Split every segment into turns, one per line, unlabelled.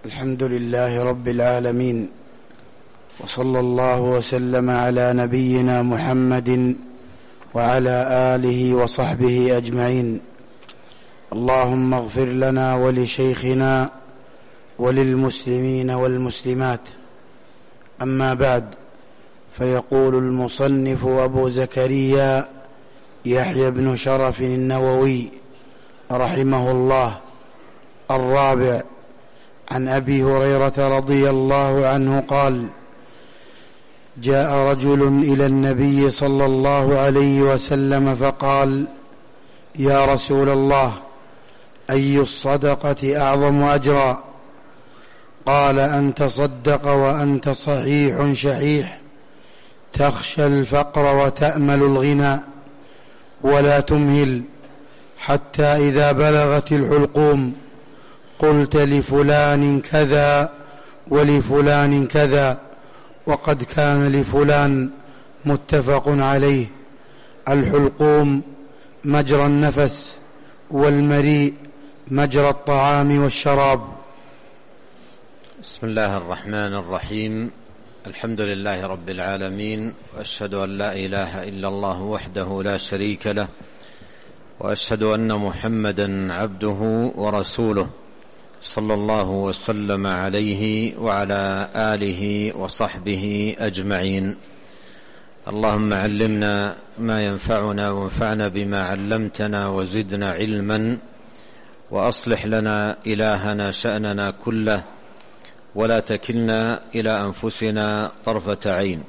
الحمد لله رب العالمين، وصلى الله وسلم على نبينا محمد وعلى آله وصحبه أجمعين. اللهم اغفر لنا ولشيخنا وللمسلمين والمسلمات. أما بعد، فيقول المصنف أبو زكريا يحيى بن شرف النووي رحمه الله: الرابع، عن أبي هريرة رضي الله عنه قال: جاء رجل إلى النبي صلى الله عليه وسلم فقال: يا رسول الله، أي الصدقة أعظم أجرا؟ قال: أن تصدق وأنت صحيح شحيح، تخشى الفقر وتأمل الغنى، ولا تمهل حتى إذا بلغت الحلقوم قلت لفلان كذا ولفلان كذا، وقد كان لفلان. متفق عليه. الحلقوم مجرى النفس، والمريء مجرى الطعام والشراب.
بسم الله الرحمن الرحيم. الحمد لله رب العالمين، وأشهد أن لا إله إلا الله وحده لا شريك له، وأشهد أن محمدا عبده ورسوله، صلى الله وسلم عليه وعلى آله وصحبه أجمعين. اللهم علمنا ما ينفعنا، وانفعنا بما علمتنا، وزدنا علما، وأصلح لنا إلهنا شأننا كله، ولا تكلنا إلى أنفسنا طرفة عين.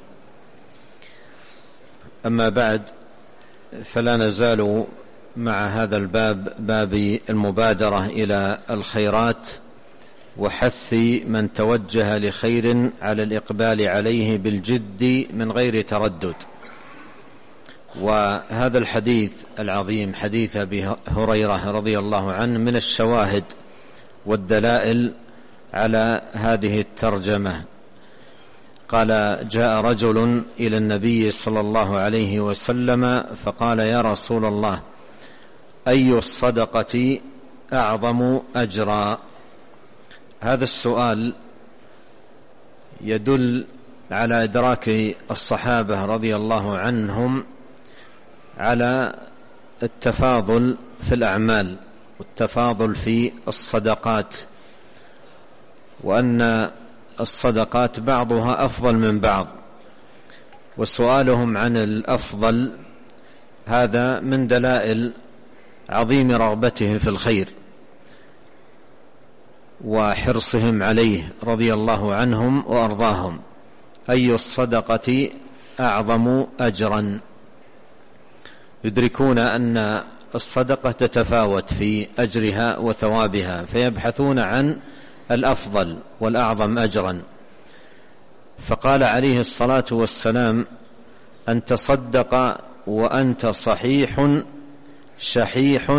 أما بعد، فلا نزال مع هذا الباب، باب المبادرة إلى الخيرات، وحث من توجه لخير على الإقبال عليه بالجد من غير تردد. وهذا الحديث العظيم، حديث أبي هريرة رضي الله عنه، من الشواهد والدلائل على هذه الترجمة. قال: جاء رجل إلى النبي صلى الله عليه وسلم فقال: يا رسول الله، أي الصدقة أعظم أجرا؟ هذا السؤال يدل على إدراك الصحابة رضي الله عنهم على التفاضل في الأعمال، والتفاضل في الصدقات، وأن الصدقات بعضها أفضل من بعض. وسؤالهم عن الأفضل هذا من دلائل عظيم رغبتهم في الخير وحرصهم عليه رضي الله عنهم وأرضاهم. أي الصدقة أعظم أجرا؟ يدركون أن الصدقة تتفاوت في أجرها وثوابها، فيبحثون عن الأفضل والأعظم أجرا. فقال عليه الصلاة والسلام: أن تصدق وأنت صحيح شحيح،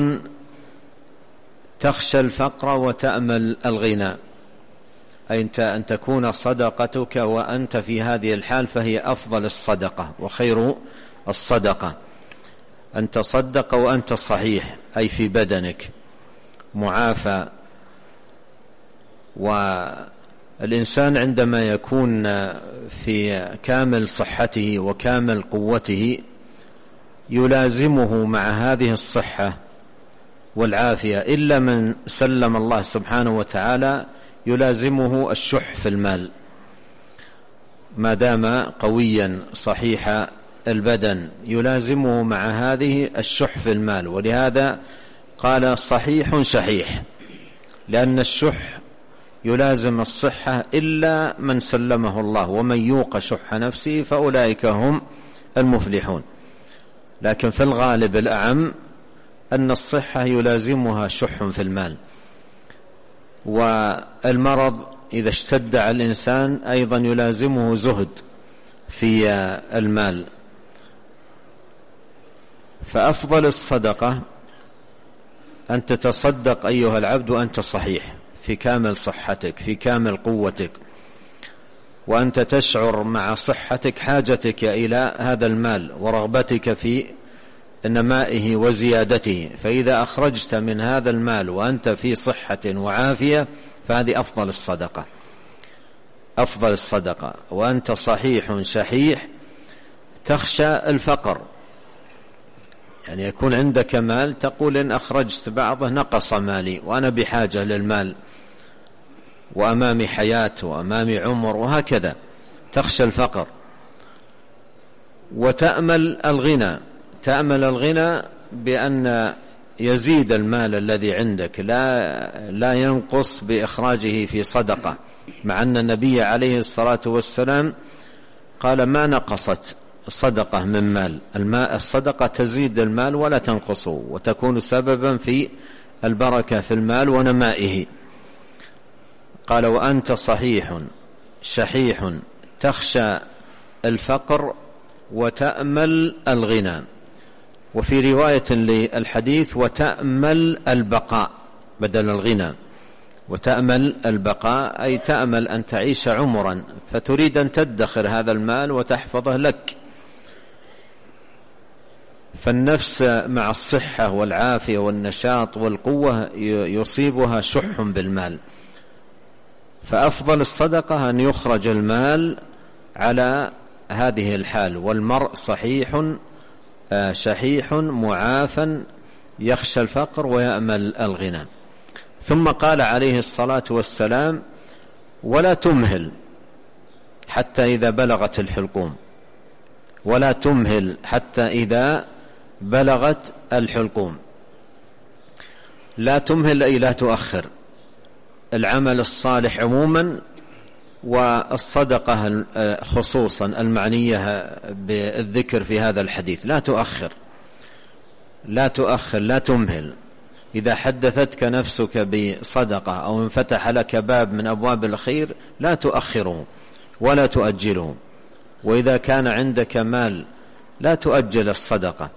تخشى الفقر وتأمل الغنى. أي أن تكون صدقتك وأنت في هذه الحال فهي أفضل الصدقة وخير الصدقة. أن تصدق وأنت صحيح، أي في بدنك معافى. والإنسان عندما يكون في كامل صحته وكامل قوته يلازمه مع هذه الصحة والعافية، إلا من سلم الله سبحانه وتعالى، يلازمه الشح في المال ما دام قويا صحيح البدن، يلازمه مع هذه الشح في المال. ولهذا قال صحيح شحيح، لأن الشح يلازم الصحة إلا من سلمه الله، ومن يوق شح نفسه فأولئك هم المفلحون. لكن في الغالب الأعم أن الصحة يلازمها شح في المال. والمرض إذا اشتد على الإنسان أيضا يلازمه زهد في المال. فأفضل الصدقة أن تتصدق أيها العبد وأنت صحيح، في كامل صحتك، في كامل قوتك، وأنت تشعر مع صحتك حاجتك إلى هذا المال ورغبتك في نمائه وزيادته. فإذا أخرجت من هذا المال وأنت في صحة وعافية فهذه أفضل الصدقة. وأنت صحيح شحيح تخشى الفقر، يعني يكون عندك مال تقول إن أخرجت بعضه نقص مالي وأنا بحاجة للمال وأمامي حياة وأمامي عمر، وهكذا تخشى الفقر. وتأمل الغنى بأن يزيد المال الذي عندك لا ينقص بإخراجه في صدقة، مع أن النبي عليه الصلاة والسلام قال ما نقصت صدقة من مال، الصدقة تزيد المال ولا تنقصه، وتكون سببا في البركة في المال ونمائه. قال وأنت صحيح شحيح تخشى الفقر وتأمل الغنى. وفي رواية للحديث وتأمل البقاء بدل الغنى، وتأمل البقاء أي تأمل أن تعيش عمرا، فتريد أن تدخر هذا المال وتحفظه لك. فالنفس مع الصحة والعافية والنشاط والقوة يصيبها شح بالمال، فأفضل الصدقة أن يخرج المال على هذه الحال، والمرء صحيح شحيح معافى يخشى الفقر ويأمل الغنى. ثم قال عليه الصلاة والسلام ولا تمهل حتى إذا بلغت الحلقوم، ولا تمهل حتى إذا بلغت الحلقوم. لا تمهل أي لا تؤخر العمل الصالح عموما، والصدقة خصوصا المعنية بالذكر في هذا الحديث. لا تؤخر لا تمهل. إذا حدثتك نفسك بصدقة أو انفتح لك باب من أبواب الخير لا تؤخره ولا تؤجله. وإذا كان عندك مال لا تؤجل الصدقة.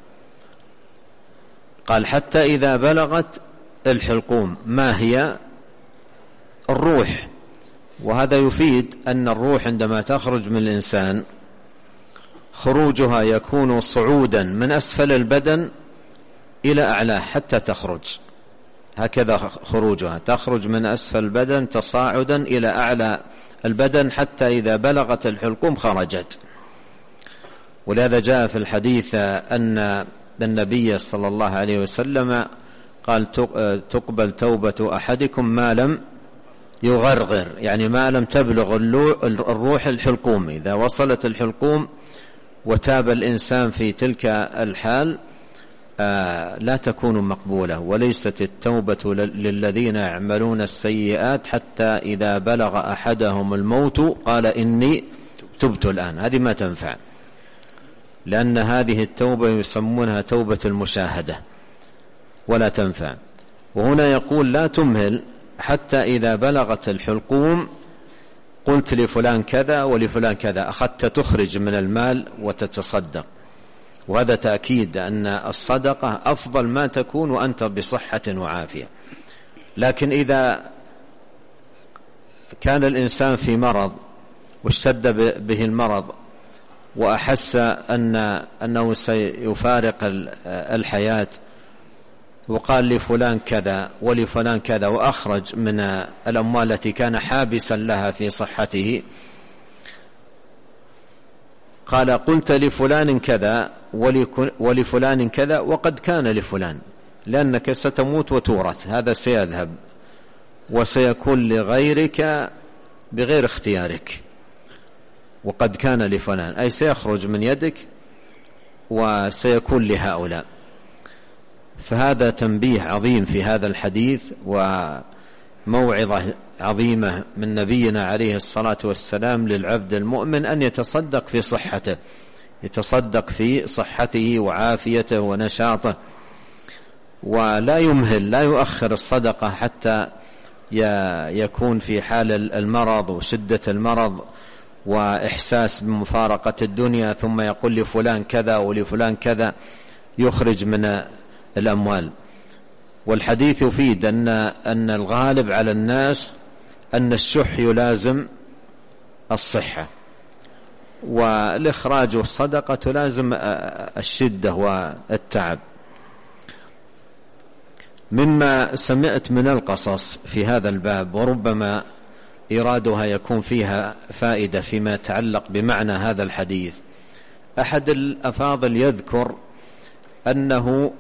قال حتى إذا بلغت الحلقوم. ما هي؟ الروح. وهذا يفيد أن الروح عندما تخرج من الإنسان خروجها يكون صعودا من أسفل البدن إلى أعلاه حتى تخرج، هكذا خروجها، تخرج من أسفل البدن تصاعدا إلى أعلى البدن حتى إذا بلغت الحلقوم خرجت. ولهذا جاء في الحديث أن النبي صلى الله عليه وسلم قال تقبل توبة أحدكم ما لم يغرغر، يعني ما لم تبلغ الروح الحلقوم. إذا وصلت الحلقوم وتاب الإنسان في تلك الحال لا تكون مقبولة. وليست التوبة للذين يعملون السيئات حتى إذا بلغ أحدهم الموت قال إني تبت الآن. هذه ما تنفع، لأن هذه التوبة يسمونها توبة المشاهدة ولا تنفع. وهنا يقول لا تمهل حتى إذا بلغت الحلقوم قلت لفلان كذا ولفلان كذا، أخذت تخرج من المال وتتصدق. وهذا تأكيد أن الصدقة أفضل ما تكون وأنت بصحة وعافية. لكن إذا كان الإنسان في مرض واشتد به المرض وأحس أنه سيفارق الحياة وقال لفلان كذا ولفلان كذا وأخرج من الأموال التي كان حابسا لها في صحته، قال قلت لفلان كذا ولفلان كذا وقد كان لفلان، لأنك ستموت وتورث، هذا سيذهب وسيكون لغيرك بغير اختيارك. وقد كان لفلان أي سيخرج من يدك وسيكون لهؤلاء. فهذا تنبيه عظيم في هذا الحديث وموعظة عظيمة من نبينا عليه الصلاة والسلام للعبد المؤمن أن يتصدق في صحته، يتصدق في صحته وعافيته ونشاطه، ولا يمهل، لا يؤخر الصدقة حتى يكون في حال المرض وشدة المرض وإحساس بمفارقة الدنيا ثم يقول لفلان كذا ولفلان كذا يخرج من الأموال. والحديث يفيد أن الغالب على الناس أن الشح يلازم الصحة، والإخراج والصدقة تلازم الشدة والتعب. مما سمعت من القصص في هذا الباب، وربما إيرادها يكون فيها فائدة فيما يتعلق بمعنى هذا الحديث. أحد الأفاضل يذكر أنه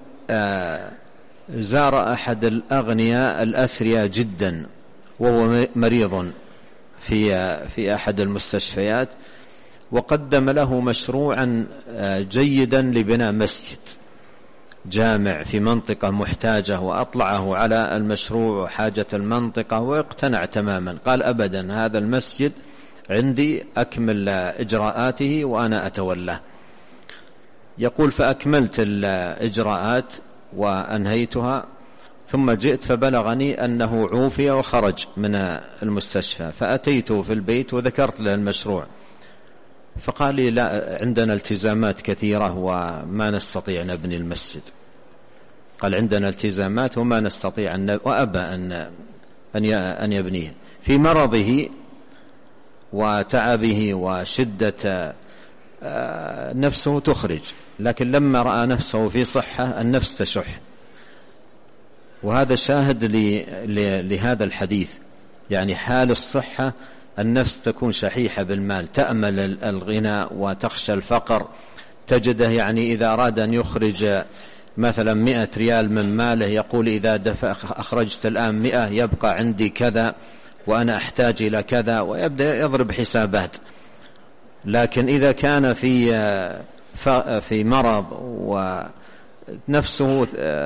زار أحد الأغنياء الأثرياء جدا وهو مريض في أحد المستشفيات، وقدم له مشروعا جيدا لبناء مسجد جامع في منطقة محتاجة، وأطلعه على المشروع وحاجة المنطقة واقتنع تماما. قال أبدا، هذا المسجد عندي، أكمل إجراءاته وأنا أتولاه. يقول فأكملت الإجراءات وأنهيتها، ثم جئت فبلغني أنه عوفي وخرج من المستشفى، فأتيته في البيت وذكرت له المشروع، فقال لي لا، عندنا التزامات كثيرة وما نستطيع نبني المسجد. قال عندنا التزامات وما نستطيع وأبى أن يبنيه في مرضه وتعبه وشدة نفسه تخرج، لكن لما رأى نفسه في صحة النفس تشح. وهذا شاهد لهذا الحديث، يعني حال الصحة النفس تكون شحيحة بالمال، تأمل الغنى وتخشى الفقر. تجده يعني إذا أراد أن يخرج مثلا 100 ريال من ماله يقول إذا أخرجت الآن 100 يبقى عندي كذا وأنا أحتاج إلى كذا، ويبدأ يضرب حسابات. لكن إذا كان في مرض ونفسه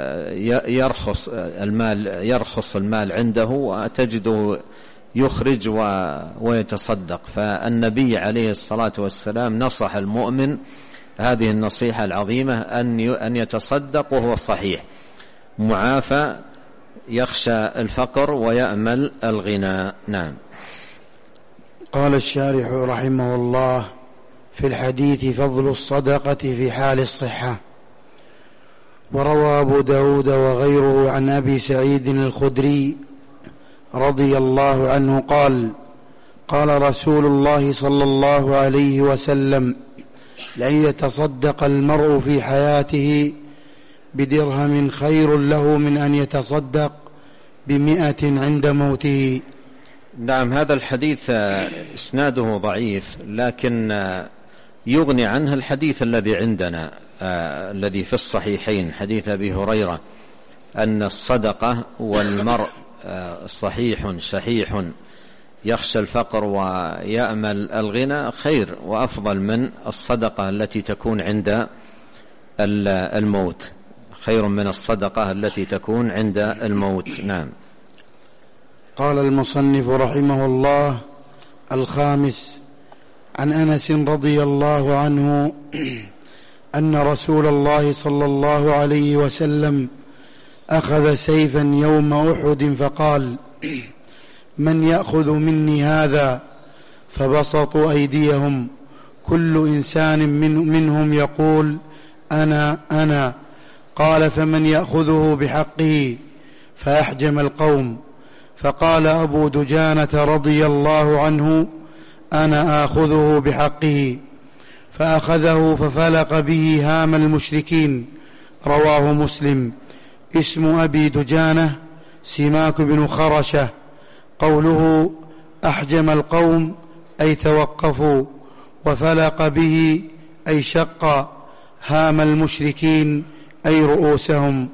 يرخص المال عنده، وتجده يخرج ويتصدق. فالنبي عليه الصلاة والسلام نصح المؤمن هذه النصيحة العظيمة، أن يتصدق وهو صحيح معافى، يخشى الفقر ويأمل الغنى. نعم.
قال الشارح رحمه الله: في الحديث فضل الصدقة في حال الصحة. وروى أبو داود وغيره عن أبي سعيد الخدري رضي الله عنه قال: قال رسول الله صلى الله عليه وسلم: لأن يتصدق المرء في حياته بدرهم خير له من أن يتصدق ب100 عند موته.
نعم، هذا الحديث إسناده ضعيف، لكن يغني عنه الحديث الذي عندنا الذي في الصحيحين، حديث أبي هريرة أن الصدقة والمرء صحيح شحيح يخشى الفقر ويأمل الغنى خير وأفضل من الصدقة التي تكون عند الموت، خير من الصدقة التي تكون عند الموت. نعم.
قال المصنف رحمه الله: الخامس، عن أنس رضي الله عنه أن رسول الله صلى الله عليه وسلم أخذ سيفا يوم أحد فقال: من يأخذ مني هذا؟ فبسطوا أيديهم، كل إنسان منهم يقول: أنا. قال: فمن يأخذه بحقه؟ فأحجم القوم. فقال أبو دجانة رضي الله عنه: أنا آخذه بحقه. فأخذه ففلق به هام المشركين. رواه مسلم. اسم أبي دجانة سماك بن خرشة. قوله أحجم القوم أي توقفوا، وفلق به أي شق هام المشركين أي رؤوسهم.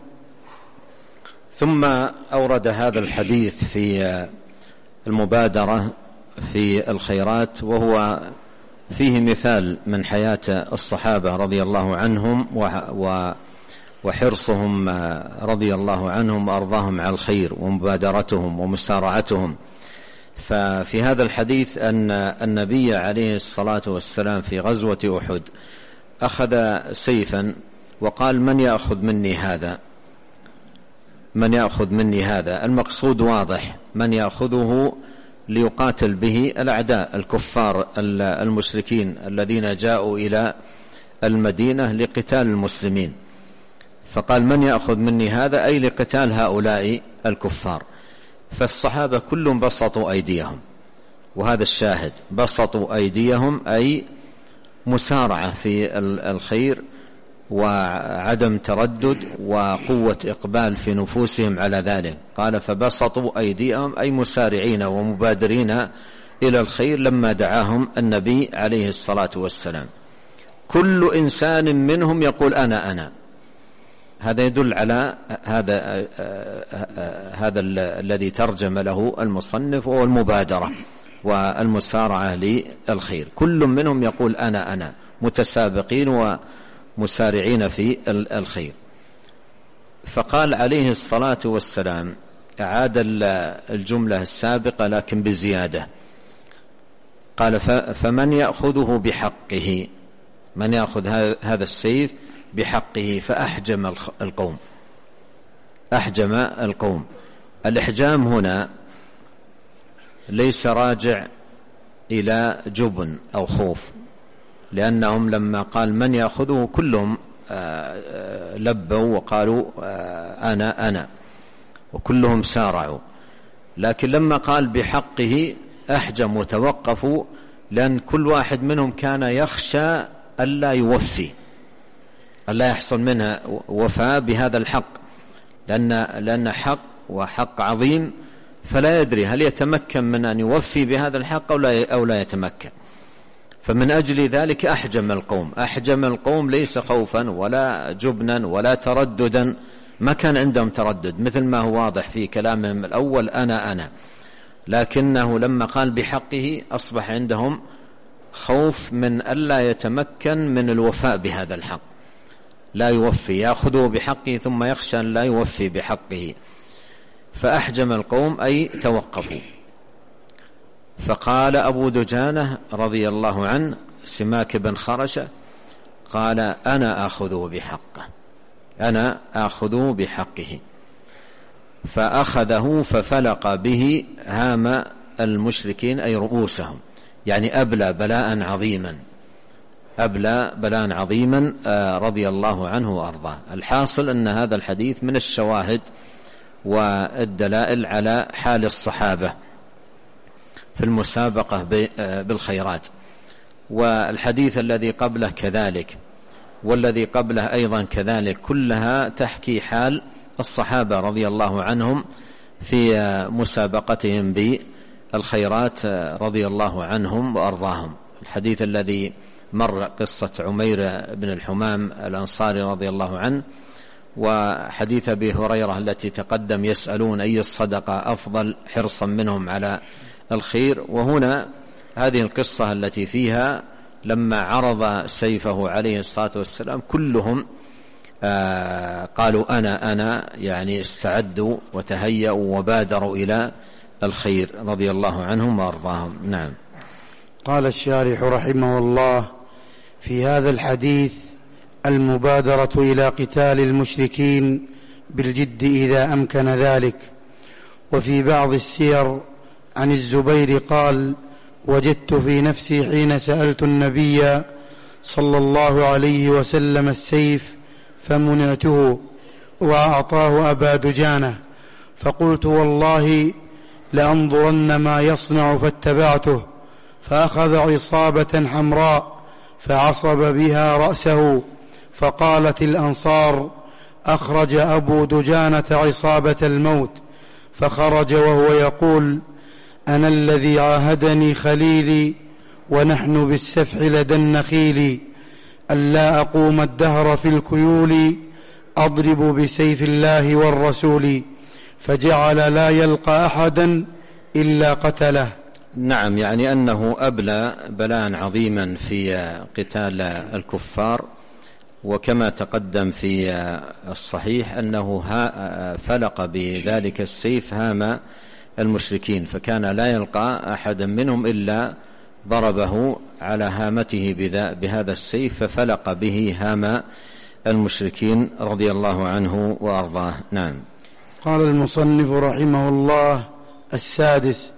ثم أورد هذا الحديث في المبادرة في الخيرات، وهو فيه مثال من حياة الصحابة رضي الله عنهم وحرصهم رضي الله عنهم وأرضاهم على الخير ومبادرتهم ومسارعتهم. ففي هذا الحديث أن النبي عليه الصلاة والسلام في غزوة أحد أخذ سيفا وقال: من يأخذ مني هذا؟ من يأخذ مني هذا؟ المقصود واضح، من يأخذه ليقاتل به الأعداء الكفار المشركين الذين جاءوا إلى المدينة لقتال المسلمين. فقال: من يأخذ مني هذا؟ أي لقتال هؤلاء الكفار. فالصحابة كلهم بسطوا أيديهم، وهذا الشاهد، بسطوا أيديهم أي مسارعة في الخير وعدم تردد وقوة إقبال في نفوسهم على ذلك. قال فبسطوا أيديهم أي مسارعين ومبادرين إلى الخير لما دعاهم النبي عليه الصلاة والسلام. كل إنسان منهم يقول أنا. هذا يدل على هذا الذي ترجم له المصنف، وهو المبادرة والمسارعة للخير. كل منهم يقول أنا متسابقين ومسارعين في الخير. فقال عليه الصلاة والسلام أعاد الجملة السابقة لكن بزيادة. قال فمن يأخذه بحقه، من يأخذ هذا السيف بحقه. فأحجم القوم. أحجم القوم. الإحجام هنا ليس راجع إلى جبن أو خوف، لأنهم لما قال من يأخذه كلهم لبوا وقالوا أنا وكلهم سارعوا. لكن لما قال بحقه أحجم وتوقفوا، لأن كل واحد منهم كان يخشى ألا يوفي، ألا يحصل منها وفاء بهذا الحق، لأن حق وحق عظيم، فلا يدري هل يتمكن من أن يوفي بهذا الحق أو لا يتمكن. فمن أجل ذلك أحجم القوم. أحجم القوم ليس خوفا ولا جبنا ولا ترددا، ما كان عندهم تردد مثل ما هو واضح في كلامهم الأول أنا، لكنه لما قال بحقه أصبح عندهم خوف من ألا يتمكن من الوفاء بهذا الحق، لا يوفي، يأخذه بحقه ثم يخشى أن لا يوفي بحقه. فأحجم القوم أي توقفوا. فقال أبو دجانة رضي الله عنه سماك بن خرشة قال أنا آخذه بحقه، أنا آخذه بحقه. فأخذه ففلق به هام المشركين أي رؤوسهم، يعني أبلى بلاء عظيما، أبلى بلاء عظيما رضي الله عنه وأرضاه. الحاصل أن هذا الحديث من الشواهد والدلائل على حال الصحابة في المسابقة بالخيرات. والحديث الذي قبله كذلك، والذي قبله أيضا كذلك، كلها تحكي حال الصحابة رضي الله عنهم في مسابقتهم بالخيرات رضي الله عنهم وأرضاهم. الحديث الذي مر قصة عمير بن الحمام الأنصاري رضي الله عنه، وحديث أبي هريرة التي تقدم يسألون أي الصدقة أفضل حرصا منهم على الخير. وهنا هذه القصة التي فيها لما عرض سيفه عليه الصلاة والسلام كلهم قالوا أنا، يعني استعدوا وتهيأوا وبادروا إلى الخير رضي الله عنهم وأرضاهم. نعم.
قال الشارح رحمه الله في هذا الحديث المبادرة إلى قتال المشركين بالجد إذا أمكن ذلك. وفي بعض السير عن الزبير قال وجدت في نفسي حين سألت النبي صلى الله عليه وسلم السيف فمنعته وأعطاه أبا دجانة، فقلت والله لأنظرن ما يصنع فاتبعته، فأخذ عصابة حمراء فعصب بها رأسه، فقالت الأنصار أخرج أبو دجانة عصابة الموت، فخرج وهو يقول أنا الذي عاهدني خليلي ونحن بالسفح لدى النخيل، ألا أقوم الدهر في الكيول أضرب بسيف الله والرسول، فجعل لا يلقى أحدا إلا قتله.
نعم، يعني أنه أبلى بلاء عظيما في قتال الكفار. وكما تقدم في الصحيح أنه فلق بذلك السيف هام المشركين، فكان لا يلقى أحدا منهم إلا ضربه على هامته بهذا السيف، ففلق به هام المشركين رضي الله عنه وأرضاه. نعم.
قال المصنف رحمه الله السادس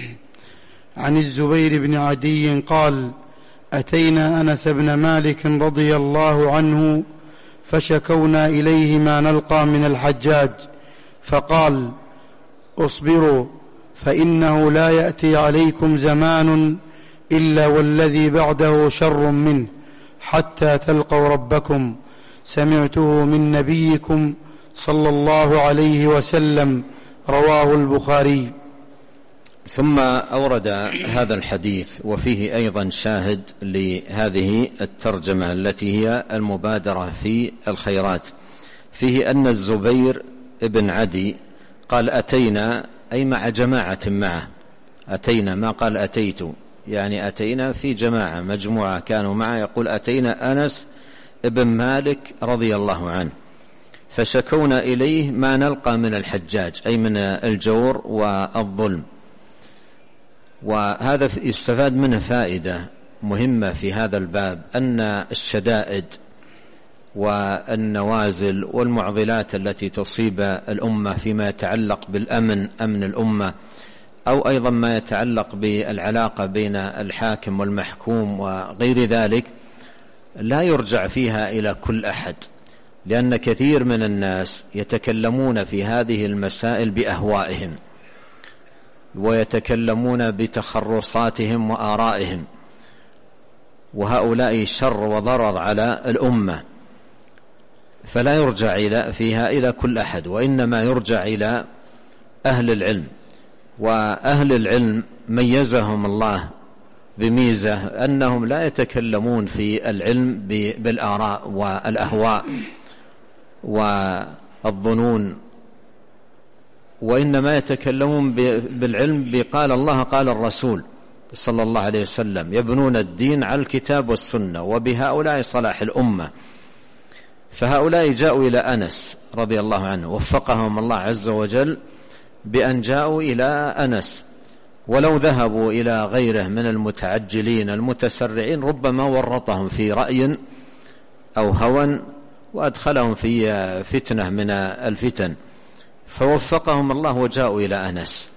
عن الزبير بن عدي قال أتينا أنس بن مالك رضي الله عنه فشكونا إليه ما نلقى من الحجاج، فقال اصبروا فإنه لا يأتي عليكم زمان إلا والذي بعده شر منه حتى تلقوا ربكم، سمعته من نبيكم صلى الله عليه وسلم، رواه البخاري.
ثم أورد هذا الحديث وفيه أيضا شاهد لهذه الترجمة التي هي المبادرة في الخيرات. فيه أن الزبير ابن عدي قال أتينا، أي مع جماعة معه، أتينا ما قال أتيت، يعني أتينا في جماعة مجموعة كانوا معه، يقول أتينا أنس ابن مالك رضي الله عنه فشكونا إليه ما نلقى من الحجاج، أي من الجور والظلم. وهذا يستفاد منه فائدة مهمة في هذا الباب، أن الشدائد والنوازل والمعضلات التي تصيب الأمة فيما يتعلق بالأمن، أمن الأمة، أو أيضا ما يتعلق بالعلاقة بين الحاكم والمحكوم وغير ذلك، لا يرجع فيها إلى كل أحد، لأن كثير من الناس يتكلمون في هذه المسائل بأهوائهم، ويتكلمون بتخرصاتهم وآرائهم، وهؤلاء شر وضرر على الأمة، فلا يرجع فيها إلى كل أحد، وإنما يرجع إلى أهل العلم. وأهل العلم ميزهم الله بميزة أنهم لا يتكلمون في العلم بالآراء والأهواء والظنون، وإنما يتكلمون بالعلم بقال الله قال الرسول صلى الله عليه وسلم، يبنون الدين على الكتاب والسنة، وبهؤلاء صلاح الأمة. فهؤلاء جاءوا إلى أنس رضي الله عنه، وفقهم الله عز وجل بأن جاءوا إلى أنس، ولو ذهبوا إلى غيره من المتعجلين المتسرعين ربما ورطهم في رأي أو هوى وأدخلهم في فتنة من الفتن، فوفقهم الله وجاءوا إلى أنس،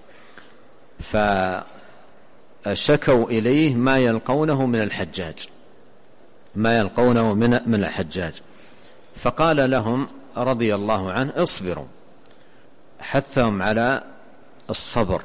فشكوا إليه ما يلقونه من الحجاج، ما يلقونه من الحجاج، فقال لهم رضي الله عنه اصبروا، حثهم على الصبر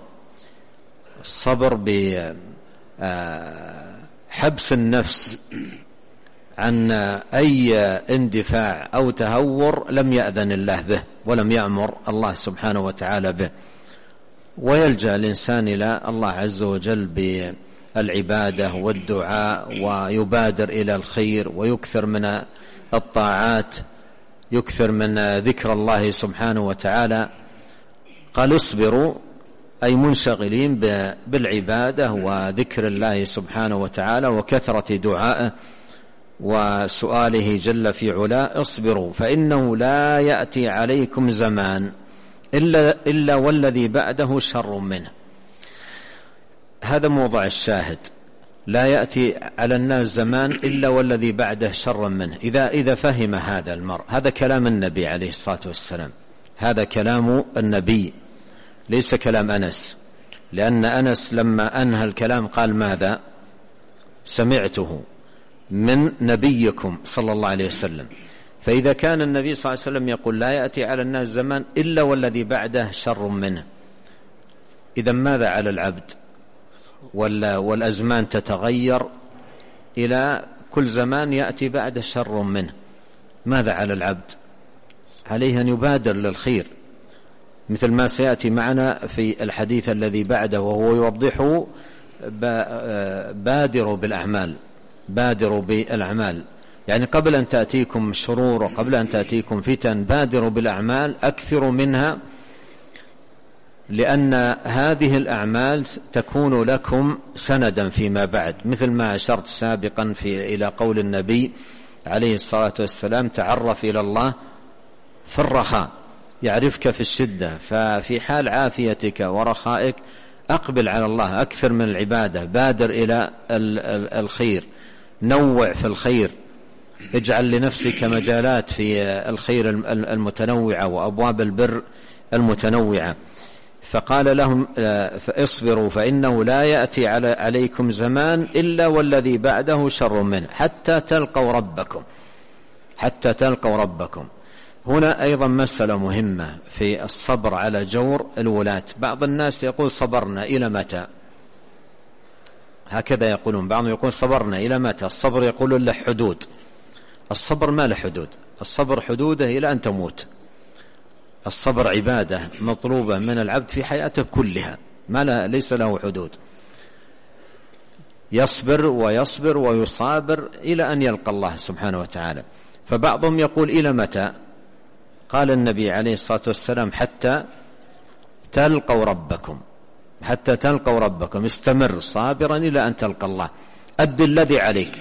بحبس النفس عن أي اندفاع أو تهور لم يأذن الله به ولم يأمر الله سبحانه وتعالى به، ويلجأ الإنسان إلى الله عز وجل بالعبادة والدعاء، ويبادر إلى الخير، ويكثر من الطاعات، يكثر من ذكر الله سبحانه وتعالى. قال اصبروا، أي منشغلين بالعبادة وذكر الله سبحانه وتعالى وكثرة دعائه وسؤاله جل في علاه. اصبروا فإنه لا يأتي عليكم زمان إلا والذي بعده شر منه. هذا موضع الشاهد، لا يأتي على الناس زمان إلا والذي بعده شر منه. إذا فهم هذا المرء، هذا كلام النبي عليه الصلاة والسلام، هذا كلام النبي ليس كلام أنس، لأن أنس لما أنهى الكلام قال ماذا؟ سمعته من نبيكم صلى الله عليه وسلم. فإذا كان النبي صلى الله عليه وسلم يقول لا يأتي على الناس زمان إلا والذي بعده شر منه، إذا ماذا على العبد؟ والأزمان تتغير إلى كل زمان يأتي بعد شر منه، ماذا على العبد؟ عليه أن يبادر للخير، مثل ما سيأتي معنا في الحديث الذي بعده، وهو يوضحه بادروا بالأعمال، بادروا بالأعمال، يعني قبل أن تأتيكم شرور وقبل أن تأتيكم فتن بادروا بالأعمال، أكثروا منها، لأن هذه الأعمال تكون لكم سندا فيما بعد، مثل ما أشرت سابقا إلى قول النبي عليه الصلاة والسلام تعرف إلى الله في الرخاء يعرفك في الشدة، ففي حال عافيتك ورخائك أقبل على الله، أكثر من العبادة، بادر إلى الخير، نوع في الخير، اجعل لنفسك مجالات في الخير المتنوعة وأبواب البر المتنوعة. فقال لهم اصبروا فإنه لا يأتي عليكم زمان إلا والذي بعده شر منه حتى تلقوا ربكم، حتى تلقوا ربكم. هنا أيضا مسألة مهمة في الصبر على جور الولاة. بعض الناس يقول صبرنا إلى متى؟ هكذا يقولون، بعضهم يقول صبرنا إلى متى؟ الصبر يقول له حدود، الصبر ما له حدود، الصبر حدوده إلى أن تموت. الصبر عبادة مطلوبة من العبد في حياته كلها، ليس له حدود، يصبر ويصبر ويصابر إلى أن يلقى الله سبحانه وتعالى. فبعضهم يقول إلى متى؟ قال النبي عليه الصلاة والسلام حتى تلقوا ربكم، حتى تلقوا ربكم، استمر صابرا إلى أن تلقى الله. أد الذي عليك،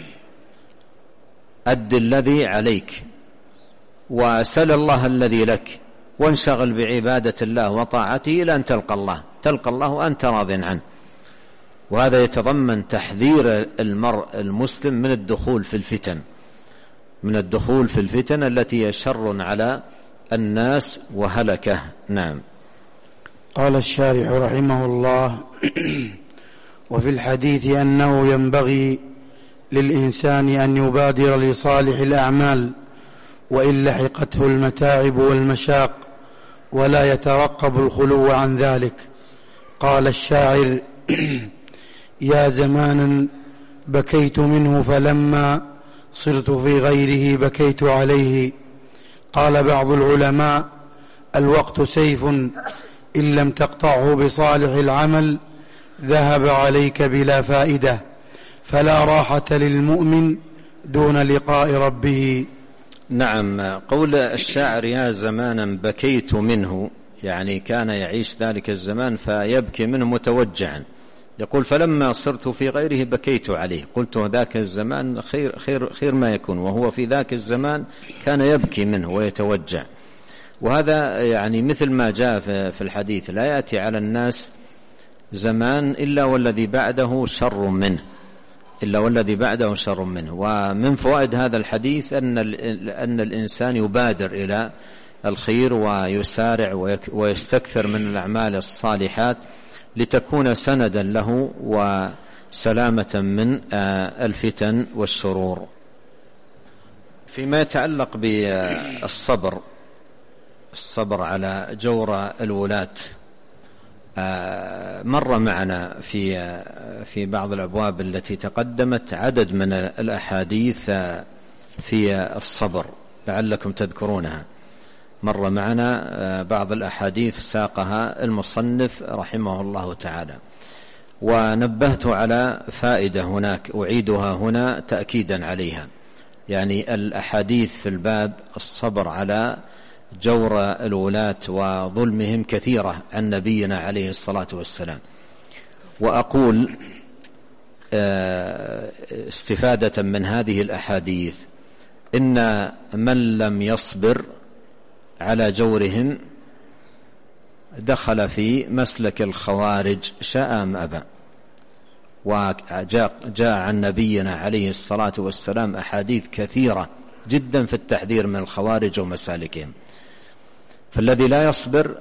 أد الذي عليك، وسل الله الذي لك، وانشغل بعبادة الله وطاعته إلى أن تلقى الله، تلقى الله وأنت راض عنه. وهذا يتضمن تحذير المرء المسلم من الدخول في الفتن، من الدخول في الفتن التي هي شر على الناس وهلكه. نعم.
قال الشارح رحمه الله: وفي الحديث أنه ينبغي للإنسان أن يبادر لصالح الأعمال وإن لحقته المتاعب والمشاق، ولا يترقب الخلو عن ذلك. قال الشاعر: يا زمانا بكيت منه فلما صرت في غيره بكيت عليه. قال بعض العلماء: الوقت سيف إن لم تقطعه بصالح العمل ذهب عليك بلا فائدة، فلا راحة للمؤمن دون لقاء ربه.
نعم. قول الشاعر يا زمانا بكيت منه، يعني كان يعيش ذلك الزمان فيبكي منه متوجعا. يقول فلما صرت في غيره بكيت عليه، قلت ذاك الزمان خير ما يكون، وهو في ذاك الزمان كان يبكي منه ويتوجع. وهذا يعني مثل ما جاء في الحديث: لا يأتي على الناس زمان إلا والذي بعده شر منه، إلا والذي بعده شر منه. ومن فوائد هذا الحديث أن الإنسان يبادر إلى الخير ويسارع ويستكثر من الأعمال الصالحات لتكون سندا له وسلامة من الفتن والشرور. فيما يتعلق بالصبر، الصبر على جور الولاة، مر معنا في بعض الأبواب التي تقدمت عدد من الأحاديث في الصبر، لعلكم تذكرونها. مر معنا بعض الأحاديث ساقها المصنف رحمه الله تعالى، ونبهت على فائدة هناك أعيدها هنا تأكيدا عليها. يعني الأحاديث في الباب الصبر على جور الولاة وظلمهم كثيرة عن نبينا عليه الصلاة والسلام. وأقول استفادة من هذه الأحاديث إن من لم يصبر على جورهم دخل في مسلك الخوارج شاء أم أبى. وجاء عن نبينا عليه الصلاة والسلام أحاديث كثيرة جدا في التحذير من الخوارج ومسالكهم. فالذي لا يصبر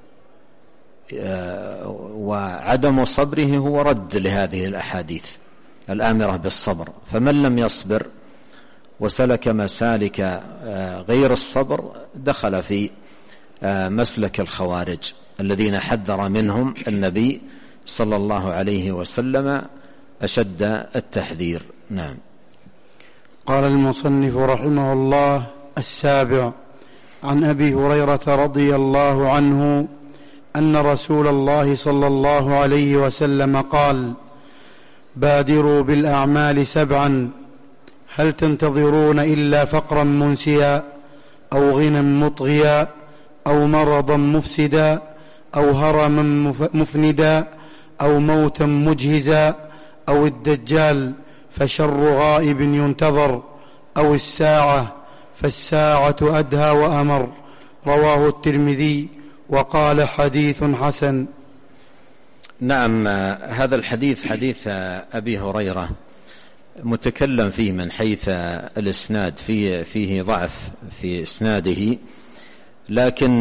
وعدم صبره هو رد لهذه الأحاديث الآمرة بالصبر. فمن لم يصبر وسلك مسالك غير الصبر دخل في مسلك الخوارج الذين حذر منهم النبي صلى الله عليه وسلم أشد التحذير. نعم.
قال المصنف رحمه الله: السابع، عن أبي هريرة رضي الله عنه أن رسول الله صلى الله عليه وسلم قال: بادروا بالأعمال 7، هل تنتظرون إلا فقرا منسيا أو غنى مطغيا أو مرضا مفسدا أو هرما مفندا أو موتا مجهزا أو الدجال فشر غائب ينتظر أو الساعة فالساعة أدهى وأمر. رواه الترمذي وقال حديث حسن.
نعم. هذا الحديث حديث أبي هريرة متكلم فيه من حيث الإسناد فيه ضعف في إسناده، لكن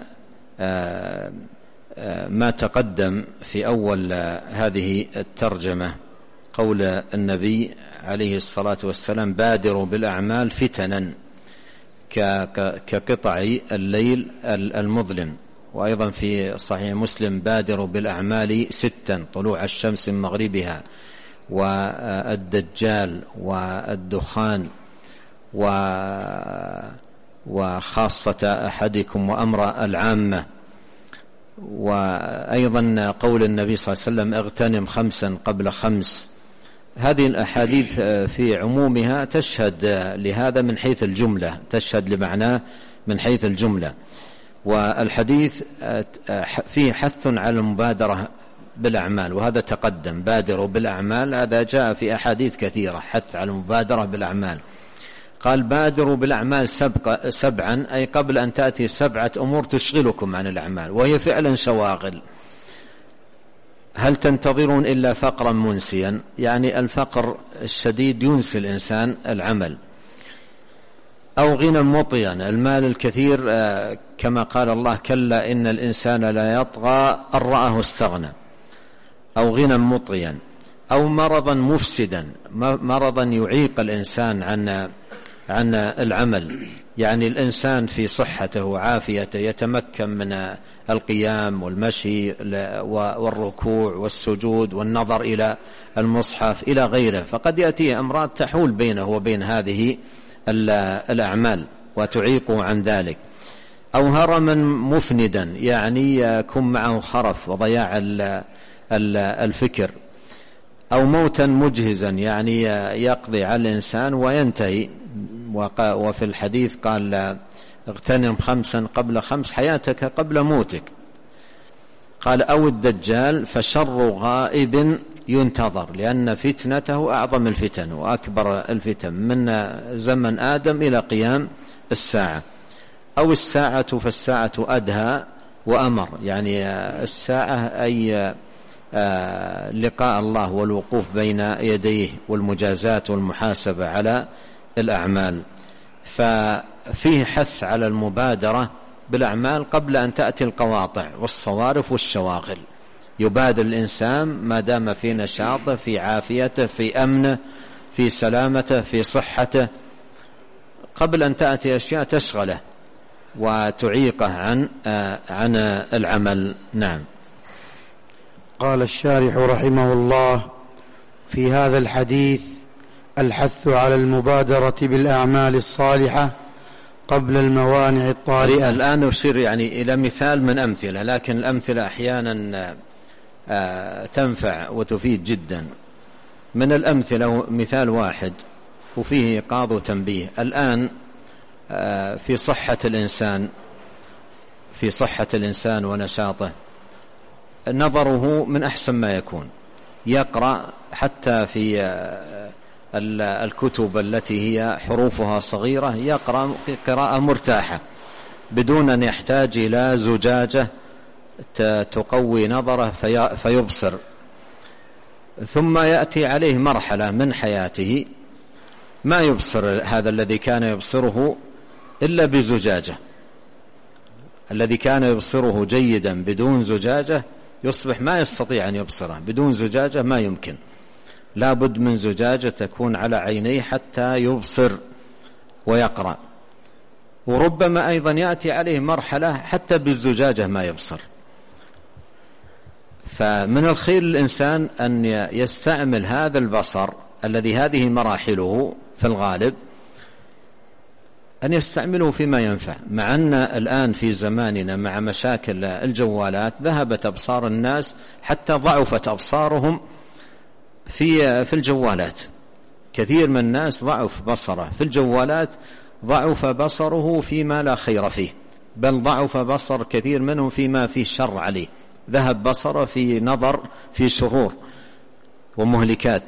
ما تقدم في أول هذه الترجمة قول النبي عليه الصلاة والسلام: بادروا بالأعمال فتنا كقطع الليل المظلم. وأيضا في صحيح مسلم: بادروا بالأعمال 6، طلوع الشمس من مغربها والدجال والدخان وخاصة أحدكم وأمر العامة. وأيضا قول النبي صلى الله عليه وسلم اغتنم 5 قبل 5. هذه الأحاديث في عمومها تشهد لهذا من حيث الجملة، تشهد لمعناه من حيث الجملة. والحديث فيه حث على المبادرة بالأعمال، وهذا تقدم، بادروا بالأعمال، هذا جاء في أحاديث كثيرة، حث على المبادرة بالأعمال. قال بادروا بالأعمال 7، أي قبل أن تأتي 7 أمور تشغلكم عن الأعمال، وهي فعلا شواغل. هل تنتظرون إلا فقرا منسيا؟ يعني الفقر الشديد ينسي الإنسان العمل. أو غنى مطيا، المال الكثير، كما قال الله كلا إن الإنسان لا يطغى أن رآه استغنى. أو غنى مطيا. أو مرضا مفسدا، مرضا يعيق الإنسان عن العمل، يعني الإنسان في صحته وعافيته يتمكن من القيام والمشي والركوع والسجود والنظر إلى المصحف إلى غيره، فقد يأتيه أمراض تحول بينه وبين هذه الأعمال وتعيقه عن ذلك. أو هرما مفندا، يعني يكون معه خرف وضياع الفكر. أو موتا مجهزا، يعني يقضي على الإنسان وينتهي. وفي الحديث قال اغتنم 5 قبل 5، حياتك قبل موتك. قال أو الدجال، فشر غائب ينتظر، لأن فتنته أعظم الفتن وأكبر الفتن من زمن آدم إلى قيام الساعة. أو الساعة، فالساعة أدهى وأمر، يعني الساعة أي لقاء الله والوقوف بين يديه والمجازات والمحاسبة على الأعمال. ففيه حث على المبادرة بالأعمال قبل أن تأتي القواطع والصوارف والشواغل. يبادر الإنسان ما دام في نشاطه، في عافيته، في أمنه، في سلامته، في صحته، قبل أن تأتي أشياء تشغله وتعيقه عن العمل. نعم.
قال الشارح رحمه الله: في هذا الحديث الحث على المبادرة بالأعمال الصالحة قبل الموانع الطارئة.
الآن نشير يعني إلى مثال من أمثلة، لكن الأمثلة أحيانا تنفع وتفيد جدا. من الأمثلة مثال واحد وفيه إيقاظ وتنبيه. الآن في صحة الإنسان ونشاطه، نظره من أحسن ما يكون، يقرأ حتى في الكتب التي هي حروفها صغيرة، يقرأ قراءة مرتاحة بدون أن يحتاج إلى زجاجة تقوي نظره فيبصر. ثم يأتي عليه مرحلة من حياته ما يبصر هذا الذي كان يبصره إلا بزجاجة. الذي كان يبصره جيدا بدون زجاجة يصبح ما يستطيع أن يبصره، بدون زجاجة ما يمكن، لا بد من زجاجة تكون على عينيه حتى يبصر ويقرأ. وربما أيضا يأتي عليه مرحلة حتى بالزجاجة ما يبصر. فمن الخير الإنسان أن يستعمل هذا البصر الذي هذه مراحله في الغالب، أن يستعمله فيما ينفع. مع أن الآن في زماننا مع مشاكل الجوالات ذهبت أبصار الناس حتى ضعفت أبصارهم في الجوالات. كثير من الناس ضعف بصره في الجوالات، ضعف بصره فيما لا خير فيه، بل ضعف بصر كثير منهم فيما فيه شر عليه، ذهب بصره في نظر في شرور ومهلكات.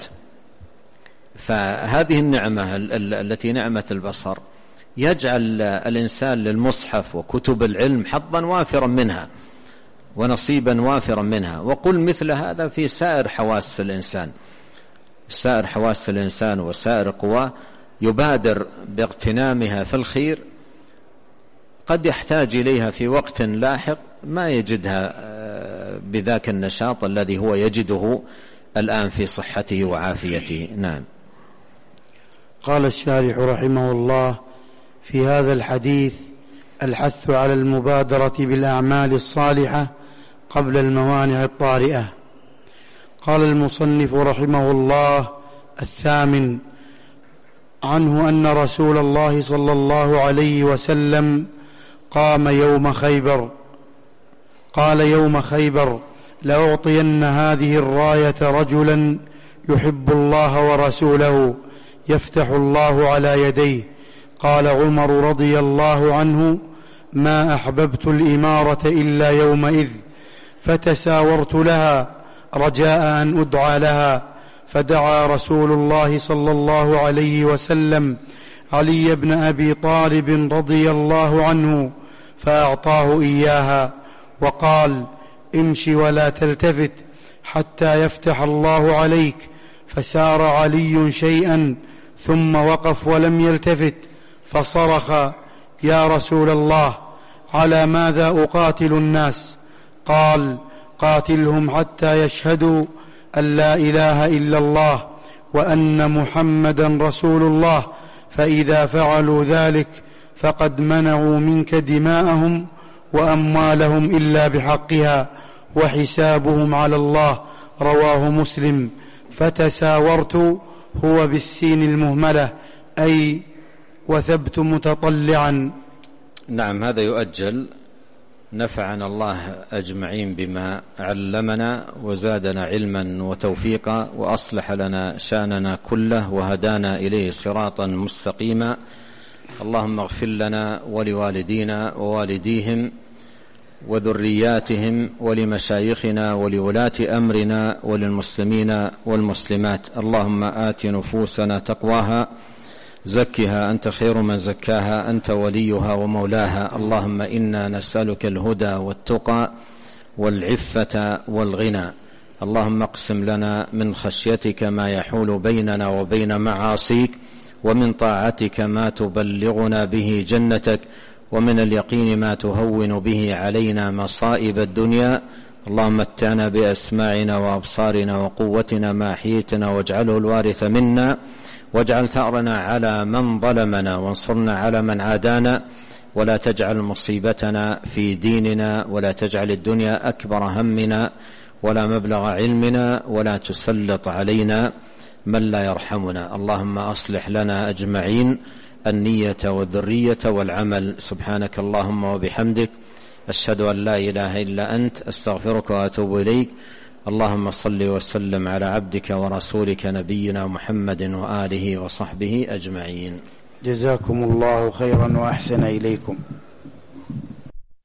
فهذه النعمة التي نعمة البصر يجعل الإنسان للمصحف وكتب العلم حظا وافرا منها ونصيبا وافرا منها. وقل مثل هذا في سائر حواس الإنسان، سائر حواس الإنسان وسائر قواه، يبادر باغتنامها في الخير، قد يحتاج إليها في وقت لاحق ما يجدها بذاك النشاط الذي هو يجده الآن في صحته وعافيته. نعم.
قال الشارح رحمه الله: في هذا الحديث الحث على المبادرة بالأعمال الصالحة قبل الموانع الطارئة. قال المصنف رحمه الله: 8، عنه أن رسول الله صلى الله عليه وسلم قال يوم خيبر: لأعطين هذه الراية رجلا يحب الله ورسوله يفتح الله على يديه. قال عمر رضي الله عنه: ما أحببت الإمارة إلا يومئذ، فتساورت لها رجاء أن أدعى لها، فدعا رسول الله صلى الله عليه وسلم علي بن أبي طالب رضي الله عنه فأعطاه إياها، وقال: امش ولا تلتفت حتى يفتح الله عليك. فسار علي شيئا ثم وقف ولم يلتفت، فصرخ: يا رسول الله، على ماذا أقاتل الناس؟ قال: قاتلهم حتى يشهدوا أن لا إله إلا الله وأن محمدا رسول الله، فإذا فعلوا ذلك فقد منعوا منك دماءهم وأموالهم إلا بحقها، وحسابهم على الله. رواه مسلم. فتساورت هو بالسين المهملة، أي وثبت متطلعا.
نعم، هذا يؤجل. نفعنا الله أجمعين بما علمنا وزادنا علما وتوفيقا، وأصلح لنا شأننا كله وهدانا إليه صراطا مستقيما. اللهم اغفر لنا ولوالدينا ووالديهم وذرياتهم ولمشايخنا ولولاة أمرنا وللمسلمين والمسلمات. اللهم آت نفوسنا تقواها، زكها أنت خير من زكاها، أنت وليها ومولاها. اللهم إنا نسألك الهدى والتقى والعفة والغنى. اللهم اقسم لنا من خشيتك ما يحول بيننا وبين معاصيك، ومن طاعتك ما تبلغنا به جنتك، ومن اليقين ما تهون به علينا مصائب الدنيا. اللهم متعنا بأسماعنا وأبصارنا وقوتنا ما أحييتنا، واجعله الوارث منا، واجعل ثأرنا على من ظلمنا، وانصرنا على من عادانا، ولا تجعل مصيبتنا في ديننا، ولا تجعل الدنيا أكبر همنا ولا مبلغ علمنا، ولا تسلط علينا من لا يرحمنا. اللهم أصلح لنا أجمعين النية والذرية والعمل. سبحانك اللهم وبحمدك، أشهد أن لا إله إلا أنت، أستغفرك وأتوب إليك. اللهم صل وسلم على عبدك ورسولك نبينا محمد وآله وصحبه أجمعين.
جزاكم الله خيرا وأحسن إليكم.